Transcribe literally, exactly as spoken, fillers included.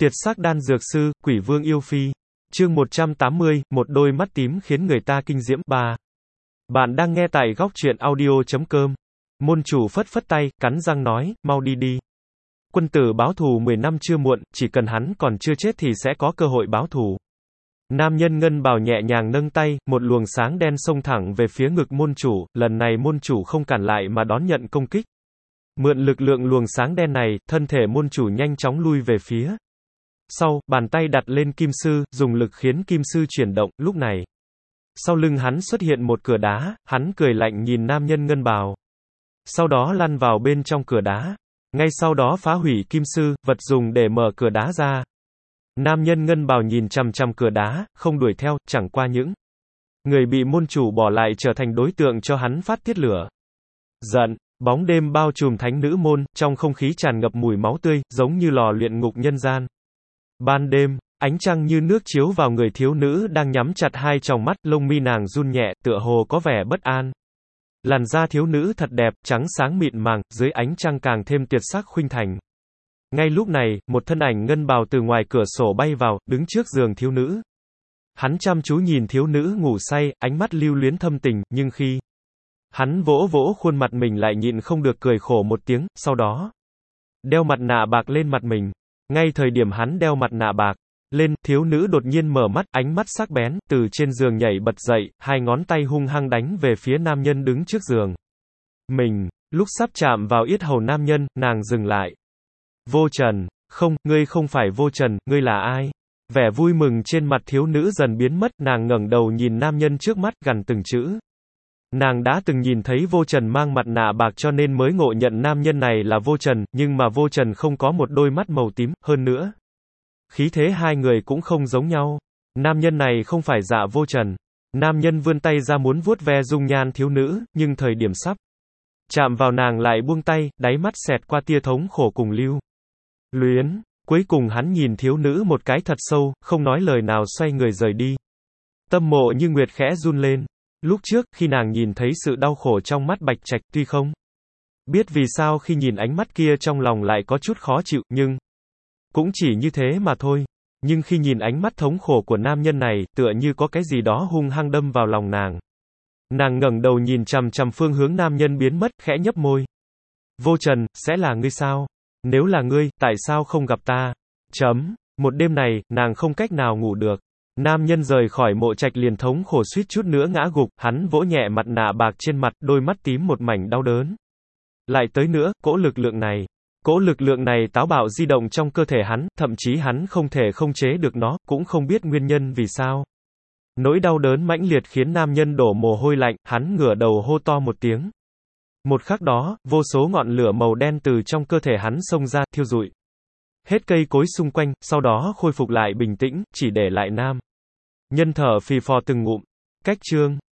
Tiệt sắc đan dược sư, quỷ vương yêu phi. Chương một trăm tám mươi, một đôi mắt tím khiến người ta kinh diễm. ba. Bạn đang nghe tại góc truyện audio chấm com. Môn chủ phất phất tay, cắn răng nói, mau đi đi. Quân tử báo thù mười năm chưa muộn, chỉ cần hắn còn chưa chết thì sẽ có cơ hội báo thù. Nam nhân ngân bào nhẹ nhàng nâng tay, một luồng sáng đen xông thẳng về phía ngực môn chủ, lần này môn chủ không cản lại mà đón nhận công kích. Mượn lực lượng luồng sáng đen này, thân thể môn chủ nhanh chóng lui về phía sau, bàn tay đặt lên kim sư, dùng lực khiến kim sư chuyển động, lúc này. Sau lưng hắn xuất hiện một cửa đá, hắn cười lạnh nhìn nam nhân ngân bào. Sau đó lăn vào bên trong cửa đá. Ngay sau đó phá hủy kim sư, vật dùng để mở cửa đá ra. Nam nhân ngân bào nhìn chằm chằm cửa đá, không đuổi theo, chẳng qua những người bị môn chủ bỏ lại trở thành đối tượng cho hắn phát tiết lửa giận. Bóng đêm bao trùm thánh nữ môn, trong không khí tràn ngập mùi máu tươi, giống như lò luyện ngục nhân gian. Ban đêm, ánh trăng như nước chiếu vào người thiếu nữ đang nhắm chặt hai tròng mắt, lông mi nàng run nhẹ, tựa hồ có vẻ bất an. Làn da thiếu nữ thật đẹp, trắng sáng mịn màng, dưới ánh trăng càng thêm tuyệt sắc khuynh thành. Ngay lúc này, một thân ảnh ngân bào từ ngoài cửa sổ bay vào, đứng trước giường thiếu nữ. Hắn chăm chú nhìn thiếu nữ ngủ say, ánh mắt lưu luyến thâm tình, nhưng khi hắn vỗ vỗ khuôn mặt mình lại nhịn không được cười khổ một tiếng, sau đó đeo mặt nạ bạc lên mặt mình. Ngay thời điểm hắn đeo mặt nạ bạc lên, thiếu nữ đột nhiên mở mắt, ánh mắt sắc bén, từ trên giường nhảy bật dậy, hai ngón tay hung hăng đánh về phía nam nhân đứng trước giường mình. Lúc sắp chạm vào yết hầu nam nhân, nàng dừng lại. Vô Trần, không, ngươi không phải Vô Trần, ngươi là ai? Vẻ vui mừng trên mặt thiếu nữ dần biến mất, nàng ngẩng đầu nhìn nam nhân trước mắt, gằn từng chữ. Nàng đã từng nhìn thấy Vô Trần mang mặt nạ bạc cho nên mới ngộ nhận nam nhân này là Vô Trần, nhưng mà Vô Trần không có một đôi mắt màu tím, hơn nữa. Khí thế hai người cũng không giống nhau. Nam nhân này không phải Dạ Vô Trần. Nam nhân vươn tay ra muốn vuốt ve dung nhan thiếu nữ, nhưng thời điểm sắp chạm vào nàng lại buông tay, đáy mắt xẹt qua tia thống khổ cùng lưu luyến. Cuối cùng hắn nhìn thiếu nữ một cái thật sâu, không nói lời nào xoay người rời đi. Tâm Mộ Như Nguyệt khẽ run lên. Lúc trước, khi nàng nhìn thấy sự đau khổ trong mắt Bạch Trạch, tuy không biết vì sao khi nhìn ánh mắt kia trong lòng lại có chút khó chịu, nhưng cũng chỉ như thế mà thôi. Nhưng khi nhìn ánh mắt thống khổ của nam nhân này, tựa như có cái gì đó hung hăng đâm vào lòng nàng. Nàng ngẩng đầu nhìn chằm chằm phương hướng nam nhân biến mất, khẽ nhấp môi. Vô Trần, sẽ là ngươi sao? Nếu là ngươi, tại sao không gặp ta? Chấm. Một đêm này, nàng không cách nào ngủ được. Nam nhân rời khỏi Mộ Trạch liền thống khổ suýt chút nữa ngã gục, hắn vỗ nhẹ mặt nạ bạc trên mặt, đôi mắt tím một mảnh đau đớn. Lại tới nữa, cỗ lực lượng này. Cỗ lực lượng này táo bạo di động trong cơ thể hắn, thậm chí hắn không thể không chế được nó, cũng không biết nguyên nhân vì sao. Nỗi đau đớn mãnh liệt khiến nam nhân đổ mồ hôi lạnh, hắn ngửa đầu hô to một tiếng. Một khắc đó, vô số ngọn lửa màu đen từ trong cơ thể hắn xông ra, thiêu rụi hết cây cối xung quanh, sau đó khôi phục lại bình tĩnh, chỉ để lại nam nhân thở phì phò từng ngụm. Cách chương